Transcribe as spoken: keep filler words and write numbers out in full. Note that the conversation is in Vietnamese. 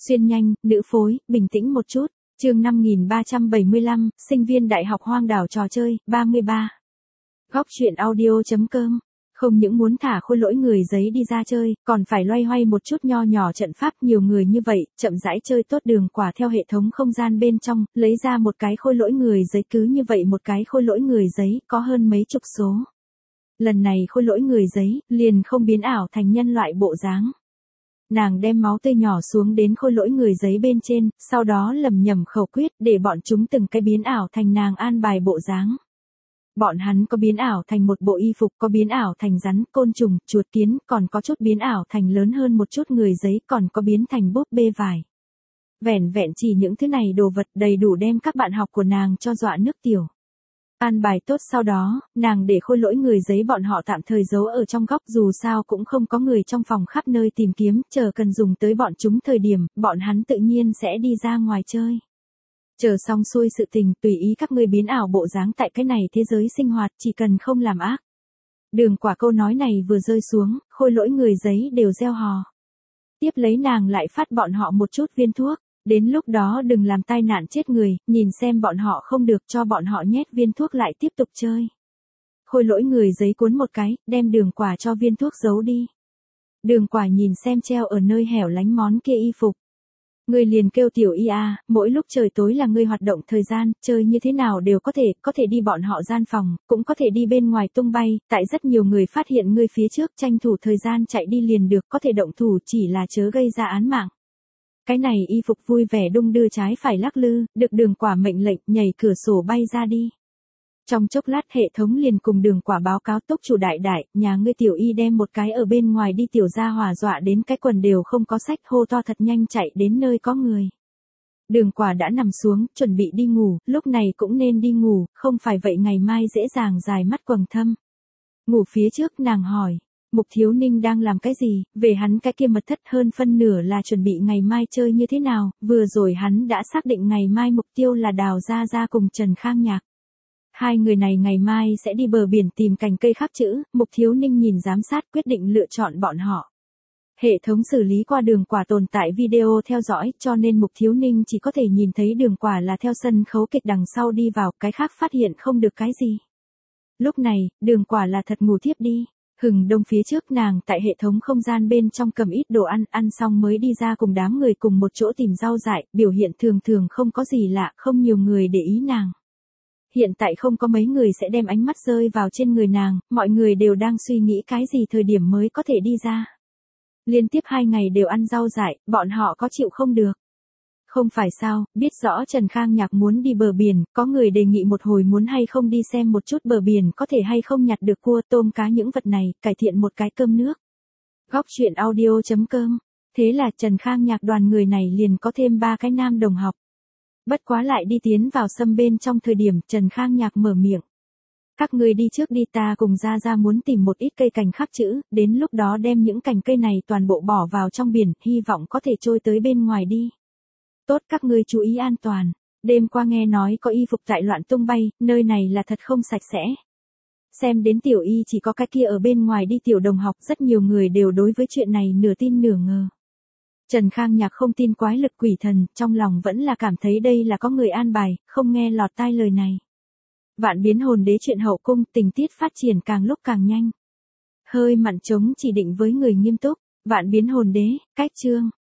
Xuyên nhanh, nữ phối, bình tĩnh một chút. Chương năm nghìn ba trăm bảy mươi lăm, sinh viên đại học hoang đảo trò chơi, ba mươi ba. Góc truyện audio chấm com. Không những muốn thả khôi lỗi người giấy đi ra chơi, còn phải loay hoay một chút nho nhỏ trận pháp. Nhiều người như vậy, chậm rãi chơi tốt đường quả theo hệ thống không gian bên trong, lấy ra một cái khôi lỗi người giấy. Cứ như vậy một cái khôi lỗi người giấy có hơn mấy chục số. Lần này khôi lỗi người giấy liền không biến ảo thành nhân loại bộ dáng. Nàng đem máu tươi nhỏ xuống đến khôi lỗi người giấy bên trên, sau đó lẩm nhẩm khẩu quyết để bọn chúng từng cái biến ảo thành nàng an bài bộ dáng. Bọn hắn có biến ảo thành một bộ y phục, có biến ảo thành rắn, côn trùng, chuột kiến, còn có chút biến ảo thành lớn hơn một chút người giấy, còn có biến thành búp bê vải. Vẻn vẹn chỉ những thứ này đồ vật đầy đủ đem các bạn học của nàng cho dọa nước tiểu. An bài tốt sau đó, nàng để khôi lỗi người giấy bọn họ tạm thời giấu ở trong góc, dù sao cũng không có người trong phòng khắp nơi tìm kiếm, chờ cần dùng tới bọn chúng thời điểm, bọn hắn tự nhiên sẽ đi ra ngoài chơi. Chờ xong xuôi sự tình, tùy ý các ngươi biến ảo bộ dáng tại cái này thế giới sinh hoạt, chỉ cần không làm ác. Đường quả câu nói này vừa rơi xuống, khôi lỗi người giấy đều reo hò. Tiếp lấy nàng lại phát bọn họ một chút viên thuốc. Đến lúc đó đừng làm tai nạn chết người, nhìn xem bọn họ không được cho bọn họ nhét viên thuốc lại tiếp tục chơi. Khôi lỗi người giấy cuốn một cái, đem đường quả cho viên thuốc giấu đi. Đường quả nhìn xem treo ở nơi hẻo lánh món kia y phục. Ngươi liền kêu tiểu y a, mỗi lúc trời tối là ngươi hoạt động thời gian, chơi như thế nào đều có thể, có thể đi bọn họ gian phòng, cũng có thể đi bên ngoài tung bay, tại rất nhiều người phát hiện ngươi phía trước tranh thủ thời gian chạy đi liền được, có thể động thủ chỉ là chớ gây ra án mạng. Cái này y phục vui vẻ đung đưa trái phải lắc lư, được đường quả mệnh lệnh nhảy cửa sổ bay ra đi. Trong chốc lát hệ thống liền cùng đường quả báo cáo túc chủ đại đại, nhà ngươi tiểu y đem một cái ở bên ngoài đi tiểu gia hỏa dọa đến cái quần đều không có sách, hô to thật nhanh chạy đến nơi có người. Đường quả đã nằm xuống, chuẩn bị đi ngủ, lúc này cũng nên đi ngủ, không phải vậy ngày mai dễ dàng dài mắt quầng thâm. Ngủ phía trước nàng hỏi. Mục Thiếu Ninh đang làm cái gì, về hắn cái kia mật thất hơn phân nửa là chuẩn bị ngày mai chơi như thế nào, vừa rồi hắn đã xác định ngày mai mục tiêu là Đào Gia Gia cùng Trần Khang Nhạc. Hai người này ngày mai sẽ đi bờ biển tìm cành cây khắc chữ, Mục Thiếu Ninh nhìn giám sát quyết định lựa chọn bọn họ. Hệ thống xử lý qua đường quả tồn tại video theo dõi cho nên Mục Thiếu Ninh chỉ có thể nhìn thấy đường quả là theo sân khấu kịch đằng sau đi vào, cái khác phát hiện không được cái gì. Lúc này, đường quả là thật ngủ thiếp đi. Hừng đông phía trước nàng tại hệ thống không gian bên trong cầm ít đồ ăn, ăn xong mới đi ra cùng đám người cùng một chỗ tìm rau dại, biểu hiện thường thường không có gì lạ, không nhiều người để ý nàng. Hiện tại không có mấy người sẽ đem ánh mắt rơi vào trên người nàng, mọi người đều đang suy nghĩ cái gì thời điểm mới có thể đi ra. Liên tiếp hai ngày đều ăn rau dại, bọn họ có chịu không được. Không phải sao, biết rõ Trần Khang Nhạc muốn đi bờ biển, có người đề nghị một hồi muốn hay không đi xem một chút bờ biển có thể hay không nhặt được cua tôm cá những vật này, cải thiện một cái cơm nước. Góc truyện audio chấm com. Thế là Trần Khang Nhạc đoàn người này liền có thêm ba cái nam đồng học. Bất quá lại đi tiến vào sâm bên trong thời điểm Trần Khang Nhạc mở miệng. Các người đi trước đi, ta cùng Gia Gia muốn tìm một ít cây cành khắc chữ, đến lúc đó đem những cành cây này toàn bộ bỏ vào trong biển, hy vọng có thể trôi tới bên ngoài đi. Tốt, các ngươi chú ý an toàn. Đêm qua nghe nói có y phục tại loạn tung bay, nơi này là thật không sạch sẽ. Xem đến tiểu y chỉ có cái kia ở bên ngoài đi tiểu đồng học, rất nhiều người đều đối với chuyện này nửa tin nửa ngờ. Trần Khang Nhạc không tin quái lực quỷ thần, trong lòng vẫn là cảm thấy đây là có người an bài, không nghe lọt tai lời này. Vạn biến hồn đế chuyện hậu cung, tình tiết phát triển càng lúc càng nhanh. Hơi mặn trống chỉ định với người nghiêm túc, vạn biến hồn đế, cách chương.